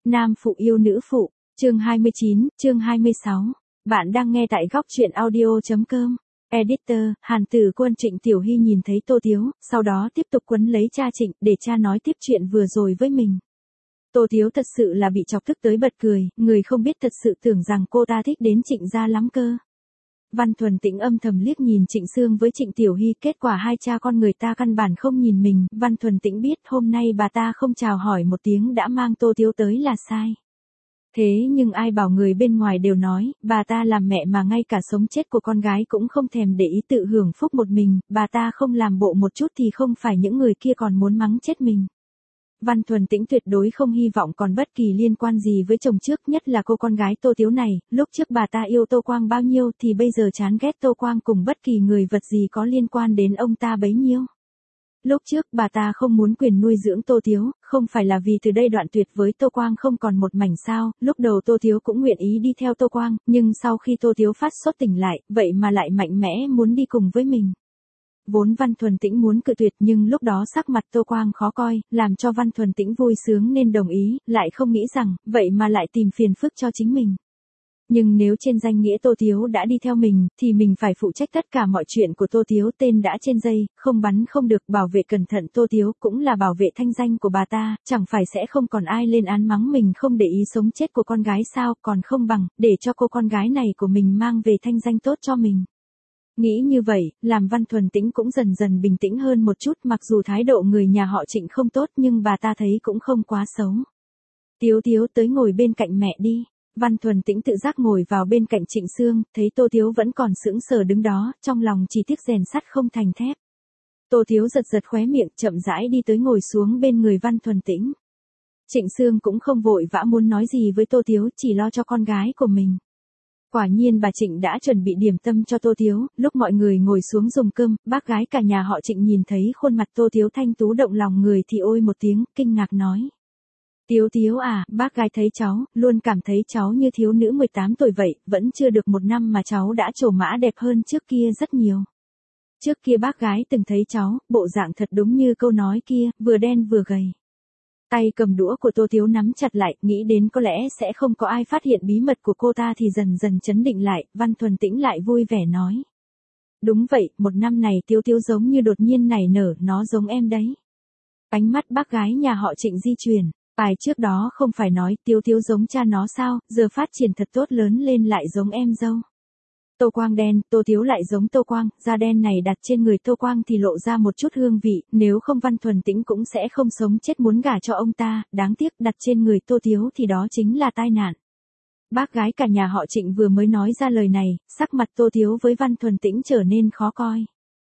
Nam phụ yêu nữ phụ, chương 29, chương 26. Bạn đang nghe tại góc truyện audio.com. Editor, Hàn Tử Quân. Trịnh Tiểu Hy nhìn thấy Tô Tiếu, sau đó tiếp tục quấn lấy cha Trịnh để cha nói tiếp chuyện vừa rồi với mình. Tô Tiếu thật sự là bị chọc tức tới bật cười, người không biết thật sự tưởng rằng cô ta thích đến Trịnh gia lắm cơ. Văn Thuần Tĩnh âm thầm liếc nhìn Trịnh Sương với Trịnh Tiểu Hy, kết quả hai cha con người ta căn bản không nhìn mình. Văn Thuần Tĩnh biết hôm nay bà ta không chào hỏi một tiếng đã mang Tô Tiếu tới là sai. Thế nhưng ai bảo người bên ngoài đều nói, bà ta làm mẹ mà ngay cả sống chết của con gái cũng không thèm để ý, tự hưởng phúc một mình, bà ta không làm bộ một chút thì không phải những người kia còn muốn mắng chết mình. Văn Thuần Tĩnh tuyệt đối không hy vọng còn bất kỳ liên quan gì với chồng trước, nhất là cô con gái Tô Tiếu này. Lúc trước bà ta yêu Tô Quang bao nhiêu thì bây giờ chán ghét Tô Quang cùng bất kỳ người vật gì có liên quan đến ông ta bấy nhiêu. Lúc trước bà ta không muốn quyền nuôi dưỡng Tô Tiếu, không phải là vì từ đây đoạn tuyệt với Tô Quang không còn một mảnh sao. Lúc đầu Tô Tiếu cũng nguyện ý đi theo Tô Quang, nhưng sau khi Tô Tiếu phát sốt tỉnh lại, vậy mà lại mạnh mẽ muốn đi cùng với mình. Vốn Văn Thuần Tĩnh muốn cự tuyệt, nhưng lúc đó sắc mặt Tô Quang khó coi, làm cho Văn Thuần Tĩnh vui sướng nên đồng ý, lại không nghĩ rằng, vậy mà lại tìm phiền phức cho chính mình. Nhưng nếu trên danh nghĩa Tô Tiếu đã đi theo mình, thì mình phải phụ trách tất cả mọi chuyện của Tô Tiếu. Tên đã trên dây, không bắn không được, bảo vệ cẩn thận Tô Tiếu cũng là bảo vệ thanh danh của bà ta, chẳng phải sẽ không còn ai lên án mắng mình không để ý sống chết của con gái sao, còn không bằng, để cho cô con gái này của mình mang về thanh danh tốt cho mình. Nghĩ như vậy, làm Văn Thuần Tĩnh cũng dần dần bình tĩnh hơn một chút, mặc dù thái độ người nhà họ Trịnh không tốt nhưng bà ta thấy cũng không quá xấu. Tiếu Tiếu tới ngồi bên cạnh mẹ đi. Văn Thuần Tĩnh tự giác ngồi vào bên cạnh Trịnh Sương, thấy Tô Tiếu vẫn còn sững sờ đứng đó, trong lòng chỉ tiếc rèn sắt không thành thép. Tô Tiếu giật giật khóe miệng, chậm rãi đi tới ngồi xuống bên người Văn Thuần Tĩnh. Trịnh Sương cũng không vội vã muốn nói gì với Tô Tiếu, chỉ lo cho con gái của mình. Quả nhiên bà Trịnh đã chuẩn bị điểm tâm cho Tô Tiếu, lúc mọi người ngồi xuống dùng cơm, bác gái cả nhà họ Trịnh nhìn thấy khuôn mặt Tô Tiếu thanh tú động lòng người thì ôi một tiếng, kinh ngạc nói. Tiếu Tiếu à, bác gái thấy cháu, luôn cảm thấy cháu như thiếu nữ 18 tuổi vậy, vẫn chưa được một năm mà cháu đã trổ mã đẹp hơn trước kia rất nhiều. Trước kia bác gái từng thấy cháu, bộ dạng thật đúng như câu nói kia, vừa đen vừa gầy. Tay cầm đũa của Tô Tiếu nắm chặt lại, nghĩ đến có lẽ sẽ không có ai phát hiện bí mật của cô ta thì dần dần chấn định lại. Văn Thuần Tĩnh lại vui vẻ nói. Đúng vậy, một năm này Tiếu Tiếu giống như đột nhiên nảy nở, nó giống em đấy. Ánh mắt bác gái nhà họ Trịnh di chuyển. Bài trước đó không phải nói Tiếu Tiếu giống cha nó sao, giờ phát triển thật tốt, lớn lên lại giống em dâu. Tô Quang đen, Tô Tiếu lại giống Tô Quang, da đen này đặt trên người Tô Quang thì lộ ra một chút hương vị, nếu không Văn Thuần Tĩnh cũng sẽ không sống chết muốn gả cho ông ta, đáng tiếc đặt trên người Tô Tiếu thì đó chính là tai nạn. Bác gái cả nhà họ Trịnh vừa mới nói ra lời này, sắc mặt Tô Tiếu với Văn Thuần Tĩnh trở nên khó coi.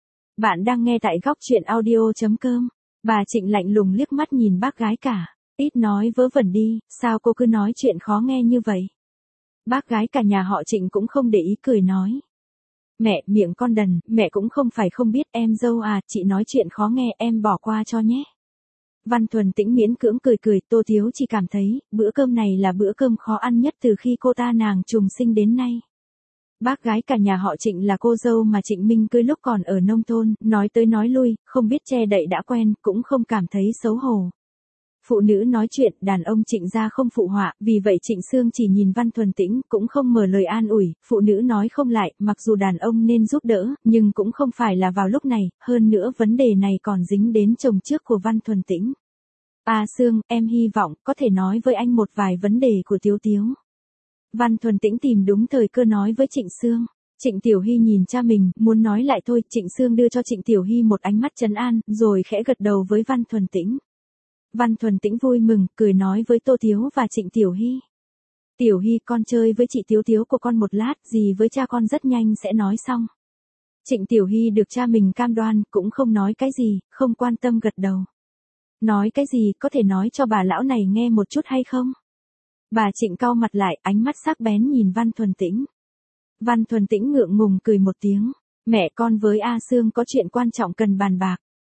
Bạn đang nghe tại góc truyện audio.com. Bà Trịnh lạnh lùng liếc mắt nhìn bác gái cả. Ít nói vớ vẩn đi, sao cô cứ nói chuyện khó nghe như vậy? Bác gái cả nhà họ Trịnh cũng không để ý, cười nói. Mẹ, miệng con đần, mẹ cũng không phải không biết, em dâu à, chị nói chuyện khó nghe, em bỏ qua cho nhé. Văn Thuần Tĩnh miễn cưỡng cười cười, Tô Tiếu chỉ cảm thấy, bữa cơm này là bữa cơm khó ăn nhất từ khi cô ta nàng trùng sinh đến nay. Bác gái cả nhà họ Trịnh là cô dâu mà Trịnh Minh cưới lúc còn ở nông thôn, nói tới nói lui, không biết che đậy đã quen, cũng không cảm thấy xấu hổ. Phụ nữ nói chuyện, đàn ông Trịnh gia không phụ họa, vì vậy Trịnh Sương chỉ nhìn Văn Thuần Tĩnh, cũng không mở lời an ủi, phụ nữ nói không lại, mặc dù đàn ông nên giúp đỡ, nhưng cũng không phải là vào lúc này, hơn nữa vấn đề này còn dính đến chồng trước của Văn Thuần Tĩnh. Sương, em hy vọng, có thể nói với anh một vài vấn đề của Tiếu Tiếu. Văn Thuần Tĩnh tìm đúng thời cơ nói với Trịnh Sương. Trịnh Tiểu Hy nhìn cha mình, muốn nói lại thôi, Trịnh Sương đưa cho Trịnh Tiểu Hy một ánh mắt trấn an, rồi khẽ gật đầu với Văn Thuần Tĩnh. Văn Thuần Tĩnh vui mừng, cười nói với Tô Tiếu và Trịnh Tiểu Hy. Tiểu Hy, con chơi với chị Tiếu Tiếu của con một lát, gì với cha con rất nhanh sẽ nói xong. Trịnh Tiểu Hy được cha mình cam đoan, cũng không nói cái gì, không quan tâm gật đầu. Nói cái gì, có thể nói cho bà lão này nghe một chút hay không? Bà Trịnh cau mặt lại, ánh mắt sắc bén nhìn Văn Thuần Tĩnh. Văn Thuần Tĩnh ngượng ngùng cười một tiếng. Mẹ con với Sương có chuyện quan trọng cần bàn bạc.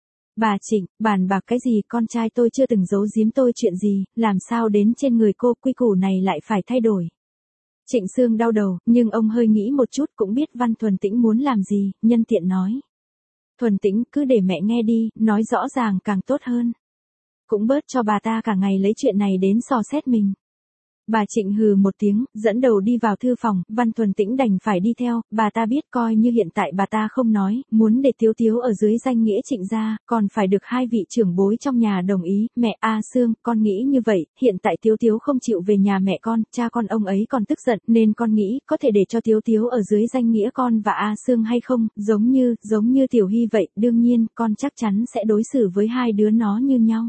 Bà Trịnh, bàn bạc cái gì, con trai tôi chưa từng giấu giếm tôi chuyện gì, làm sao đến trên người cô quy củ này lại phải thay đổi. Trịnh Sương đau đầu, nhưng ông hơi nghĩ một chút cũng biết Văn Thuần Tĩnh muốn làm gì, nhân tiện nói. Thuần Tĩnh, cứ để mẹ nghe đi, nói rõ ràng càng tốt hơn. Cũng bớt cho bà ta cả ngày lấy chuyện này đến dò xét mình. Bà Trịnh hừ một tiếng, dẫn đầu đi vào thư phòng, Văn Thuần Tĩnh đành phải đi theo, bà ta biết coi như hiện tại bà ta không nói, muốn để Tiếu Tiếu ở dưới danh nghĩa Trịnh gia, còn phải được hai vị trưởng bối trong nhà đồng ý, mẹ A Sương, con nghĩ như vậy, hiện tại Tiếu Tiếu không chịu về nhà mẹ con, cha con ông ấy còn tức giận, nên con nghĩ, có thể để cho Tiếu Tiếu ở dưới danh nghĩa con và A Sương hay không, giống như Tiểu Hy vậy, đương nhiên, con chắc chắn sẽ đối xử với hai đứa nó như nhau.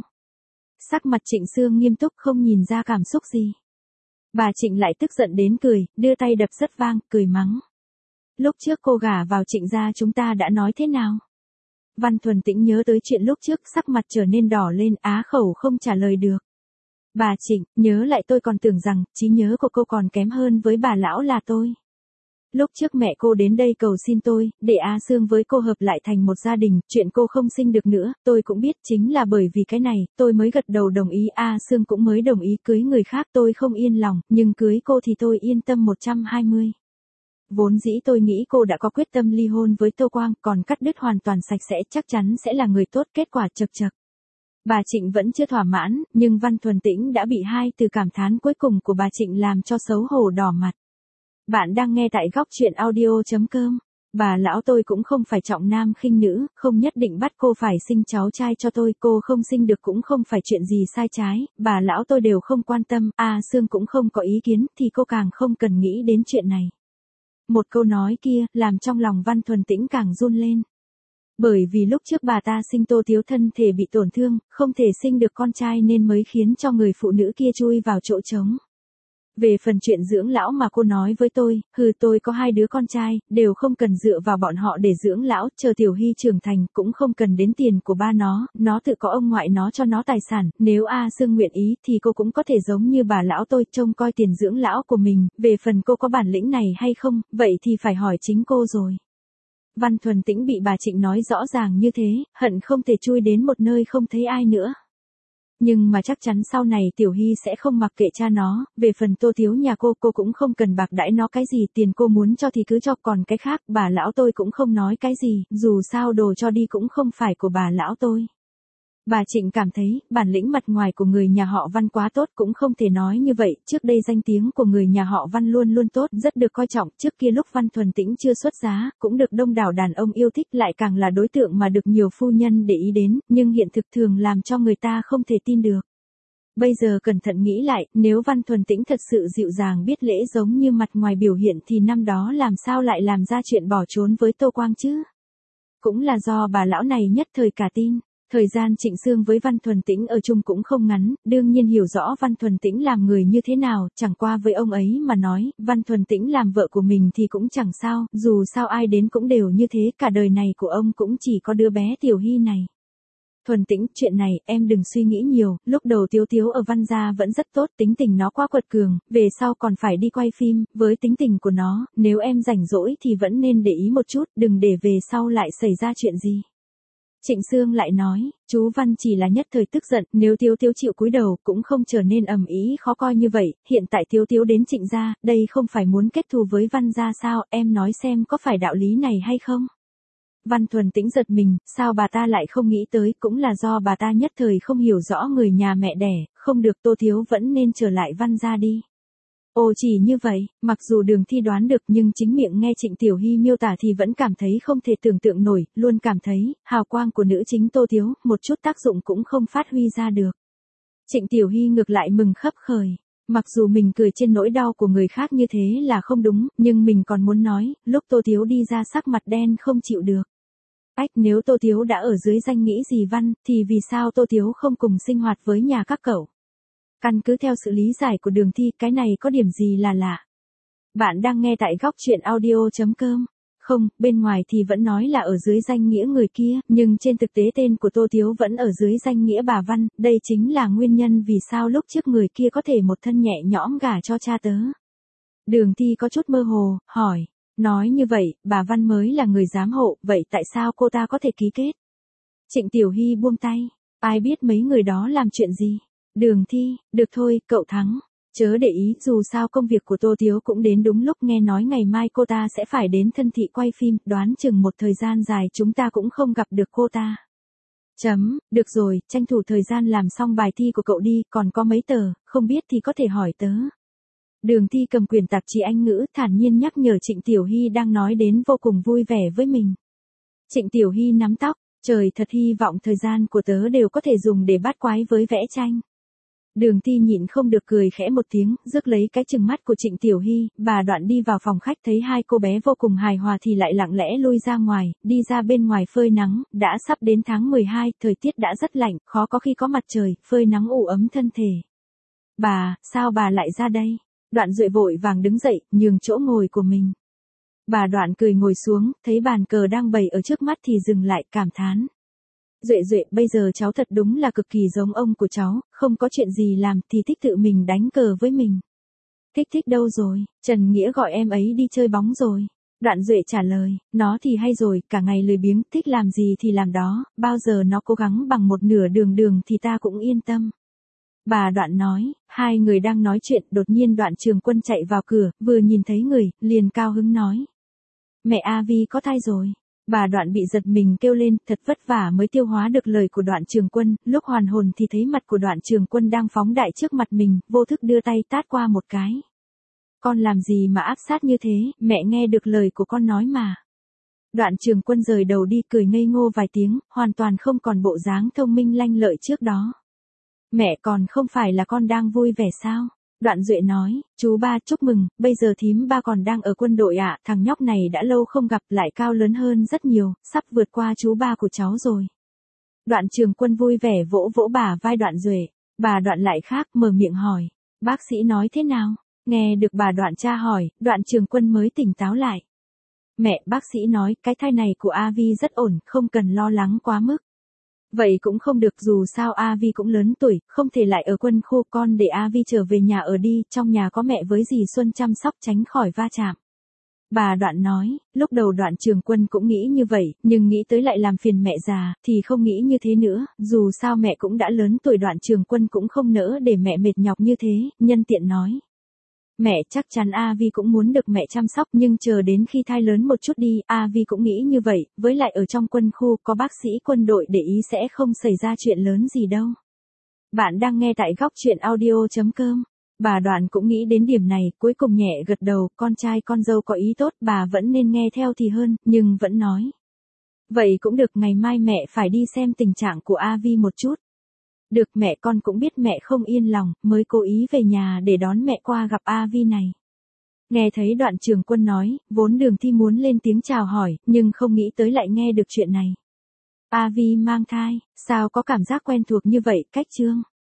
Sắc mặt Trịnh Sương nghiêm túc không nhìn ra cảm xúc gì. Bà Trịnh lại tức giận đến cười, đưa tay đập rất vang, cười mắng. Lúc trước cô gả vào Trịnh gia chúng ta đã nói thế nào? Văn Thuần Tĩnh nhớ tới chuyện lúc trước, sắc mặt trở nên đỏ lên, á khẩu không trả lời được. Bà Trịnh, nhớ lại tôi còn tưởng rằng, trí nhớ của cô còn kém hơn với bà lão là tôi. Lúc trước mẹ cô đến đây cầu xin tôi, để A Sương với cô hợp lại thành một gia đình, chuyện cô không sinh được nữa, tôi cũng biết chính là bởi vì cái này, tôi mới gật đầu đồng ý, A Sương cũng mới đồng ý cưới người khác, tôi không yên lòng, nhưng cưới cô thì tôi yên tâm 120. Vốn dĩ tôi nghĩ cô đã có quyết tâm ly hôn với Tô Quang, còn cắt đứt hoàn toàn sạch sẽ, chắc chắn sẽ là người tốt, kết quả chật chật. Bà Trịnh vẫn chưa thỏa mãn, nhưng Văn Thuần Tĩnh đã bị hai từ cảm thán cuối cùng của bà Trịnh làm cho xấu hổ đỏ mặt. Bạn đang nghe tại góc truyện audio.com. Bà lão tôi cũng không phải trọng nam khinh nữ, không nhất định bắt cô phải sinh cháu trai cho tôi, cô không sinh được cũng không phải chuyện gì sai trái, bà lão tôi đều không quan tâm, A Sương cũng không có ý kiến, thì cô càng không cần nghĩ đến chuyện này. Một câu nói kia, làm trong lòng Văn Thuần Tĩnh càng run lên. Bởi vì lúc trước bà ta sinh Tô Tiếu thân thể bị tổn thương, không thể sinh được con trai nên mới khiến cho người phụ nữ kia chui vào chỗ trống. Về phần chuyện dưỡng lão mà cô nói với tôi có hai đứa con trai, đều không cần dựa vào bọn họ để dưỡng lão, chờ Tiểu Hy trưởng thành, cũng không cần đến tiền của ba nó tự có ông ngoại nó cho nó tài sản, nếu A Sương nguyện ý thì cô cũng có thể giống như bà lão tôi trông coi tiền dưỡng lão của mình, về phần cô có bản lĩnh này hay không, vậy thì phải hỏi chính cô rồi. Văn Thuần Tĩnh bị bà Trịnh nói rõ ràng như thế, hận không thể chui đến một nơi không thấy ai nữa. Nhưng mà chắc chắn sau này Tiểu Hy sẽ không mặc kệ cha nó, về phần Tô Tiếu nhà cô cũng không cần bạc đãi nó cái gì, tiền cô muốn cho thì cứ cho, còn cái khác bà lão tôi cũng không nói cái gì, dù sao đồ cho đi cũng không phải của bà lão tôi. Bà Trịnh cảm thấy, bản lĩnh mặt ngoài của người nhà họ Văn quá tốt, cũng không thể nói như vậy, trước đây danh tiếng của người nhà họ Văn luôn luôn tốt, rất được coi trọng, trước kia lúc Văn Thuần Tĩnh chưa xuất giá, cũng được đông đảo đàn ông yêu thích, lại càng là đối tượng mà được nhiều phu nhân để ý đến, nhưng hiện thực thường làm cho người ta không thể tin được. Bây giờ cẩn thận nghĩ lại, nếu Văn Thuần Tĩnh thật sự dịu dàng biết lễ giống như mặt ngoài biểu hiện thì năm đó làm sao lại làm ra chuyện bỏ trốn với Tô Quang chứ? Cũng là do bà lão này nhất thời cả tin. Thời gian Trịnh Sương với Văn Thuần Tĩnh ở chung cũng không ngắn, đương nhiên hiểu rõ Văn Thuần Tĩnh làm người như thế nào, chẳng qua với ông ấy mà nói, Văn Thuần Tĩnh làm vợ của mình thì cũng chẳng sao, dù sao ai đến cũng đều như thế, cả đời này của ông cũng chỉ có đứa bé Tiểu Hy này. Thuần Tĩnh, chuyện này, em đừng suy nghĩ nhiều, lúc đầu Tiếu Tiếu ở Văn gia vẫn rất tốt, tính tình nó quá quật cường, về sau còn phải đi quay phim, với tính tình của nó, nếu em rảnh rỗi thì vẫn nên để ý một chút, đừng để về sau lại xảy ra chuyện gì. Trịnh Sương lại nói, chú Văn chỉ là nhất thời tức giận, nếu Tiếu Tiếu chịu cúi đầu cũng không trở nên ầm ĩ khó coi như vậy, hiện tại Tiếu Tiếu đến Trịnh gia, đây không phải muốn kết thù với Văn gia sao, em nói xem có phải đạo lý này hay không? Văn Thuần Tĩnh giật mình, sao bà ta lại không nghĩ tới, cũng là do bà ta nhất thời không hiểu rõ người nhà mẹ đẻ, không được, Tô Tiếu vẫn nên trở lại Văn gia đi. Ồ, chỉ như vậy, mặc dù Đường Thi đoán được nhưng chính miệng nghe Trịnh Tiểu Hy miêu tả thì vẫn cảm thấy không thể tưởng tượng nổi, luôn cảm thấy, hào quang của nữ chính Tô Tiếu, một chút tác dụng cũng không phát huy ra được. Trịnh Tiểu Hy ngược lại mừng khấp khởi. Mặc dù mình cười trên nỗi đau của người khác như thế là không đúng, nhưng mình còn muốn nói, lúc Tô Tiếu đi ra sắc mặt đen không chịu được. Nếu Tô Tiếu đã ở dưới danh nghĩa dì Văn, thì vì sao Tô Tiếu không cùng sinh hoạt với nhà các cậu? Căn cứ theo sự lý giải của Đường Thi, cái này có điểm gì là lạ? Bạn đang nghe tại góc truyện audio.com. Không, bên ngoài thì vẫn nói là ở dưới danh nghĩa người kia, nhưng trên thực tế tên của Tô Tiếu vẫn ở dưới danh nghĩa bà Văn, đây chính là nguyên nhân vì sao lúc trước người kia có thể một thân nhẹ nhõm gả cho cha tớ. Đường Thi có chút mơ hồ, hỏi, nói như vậy, bà Văn mới là người giám hộ, vậy tại sao cô ta có thể ký kết? Trịnh Tiểu Hy buông tay, ai biết mấy người đó làm chuyện gì? Đường Thi, được thôi, cậu thắng. Chớ để ý, dù sao công việc của Tô Tiếu cũng đến đúng lúc, nghe nói ngày mai cô ta sẽ phải đến Thân Thị quay phim, đoán chừng một thời gian dài chúng ta cũng không gặp được cô ta. Được rồi, tranh thủ thời gian làm xong bài thi của cậu đi, còn có mấy tờ, không biết thì có thể hỏi tớ. Đường Thi cầm quyển tạp chí Anh ngữ thản nhiên nhắc nhở Trịnh Tiểu Hy đang nói đến vô cùng vui vẻ với mình. Trịnh Tiểu Hy nắm tóc, trời thật hy vọng thời gian của tớ đều có thể dùng để bắt quái với vẽ tranh. Đường Thi nhịn không được cười khẽ một tiếng, rước lấy cái chừng mắt của Trịnh Tiểu Hy, bà Đoạn đi vào phòng khách thấy hai cô bé vô cùng hài hòa thì lại lặng lẽ lui ra ngoài, đi ra bên ngoài phơi nắng, đã sắp đến tháng 12, thời tiết đã rất lạnh, khó có khi có mặt trời, phơi nắng ủ ấm thân thể. Bà, sao bà lại ra đây? Đoạn Duệ vội vàng đứng dậy, nhường chỗ ngồi của mình. Bà Đoạn cười ngồi xuống, thấy bàn cờ đang bày ở trước mắt thì dừng lại, cảm thán. Duệ, bây giờ cháu thật đúng là cực kỳ giống ông của cháu, không có chuyện gì làm thì thích tự mình đánh cờ với mình. Thích đâu rồi, Trần Nghĩa gọi em ấy đi chơi bóng rồi. Đoạn Duệ trả lời, nó thì hay rồi, cả ngày lười biếng, thích làm gì thì làm đó, bao giờ nó cố gắng bằng một nửa đường thì ta cũng yên tâm. Bà Đoạn nói, hai người đang nói chuyện, đột nhiên Đoạn Trường Quân chạy vào cửa, vừa nhìn thấy người, liền cao hứng nói. Mẹ A Vi có thai rồi. Bà Đoạn bị giật mình kêu lên, thật vất vả mới tiêu hóa được lời của Đoạn Trường Quân, lúc hoàn hồn thì thấy mặt của Đoạn Trường Quân đang phóng đại trước mặt mình, vô thức đưa tay tát qua một cái. Con làm gì mà áp sát như thế, mẹ nghe được lời của con nói mà. Đoạn Trường Quân rời đầu đi cười ngây ngô vài tiếng, hoàn toàn không còn bộ dáng thông minh lanh lợi trước đó. Mẹ còn không phải là con đang vui vẻ sao? Đoạn Duệ nói, chú ba chúc mừng, bây giờ thím ba còn đang ở quân đội ạ, thằng nhóc này đã lâu không gặp lại cao lớn hơn rất nhiều, sắp vượt qua chú ba của cháu rồi. Đoạn Trường Quân vui vẻ vỗ vỗ bả vai Đoạn Duệ, bà Đoạn lại khác mở miệng hỏi, bác sĩ nói thế nào? Nghe được bà Đoạn tra hỏi, Đoạn Trường Quân mới tỉnh táo lại. Mẹ, bác sĩ nói cái thai này của A Vi rất ổn, không cần lo lắng quá mức. Vậy cũng không được, dù sao A Vi cũng lớn tuổi, không thể lại ở quân khu, con để A Vi trở về nhà ở đi, trong nhà có mẹ với dì Xuân chăm sóc tránh khỏi va chạm. Bà Đoạn nói, lúc đầu Đoạn Trường Quân cũng nghĩ như vậy, nhưng nghĩ tới lại làm phiền mẹ già, thì không nghĩ như thế nữa, dù sao mẹ cũng đã lớn tuổi. Đoạn Trường Quân cũng không nỡ để mẹ mệt nhọc như thế, nhân tiện nói. Mẹ chắc chắn A Vi cũng muốn được mẹ chăm sóc, nhưng chờ đến khi thai lớn một chút đi, A Vi cũng nghĩ như vậy, với lại ở trong quân khu có bác sĩ quân đội để ý sẽ không xảy ra chuyện lớn gì đâu. Bạn đang nghe tại góc truyện audio.com. Bà Đoạn cũng nghĩ đến điểm này, cuối cùng nhẹ gật đầu, con trai con dâu có ý tốt, bà vẫn nên nghe theo thì hơn, nhưng vẫn nói. Vậy cũng được, ngày mai mẹ phải đi xem tình trạng của A Vi một chút. Được, mẹ con cũng biết mẹ không yên lòng, mới cố ý về nhà để đón mẹ qua gặp A Vi này. Nghe thấy Đoạn Trường Quân nói, vốn Đường Thi muốn lên tiếng chào hỏi, nhưng không nghĩ tới lại nghe được chuyện này. A Vi mang thai, sao có cảm giác quen thuộc như vậy, cách chương.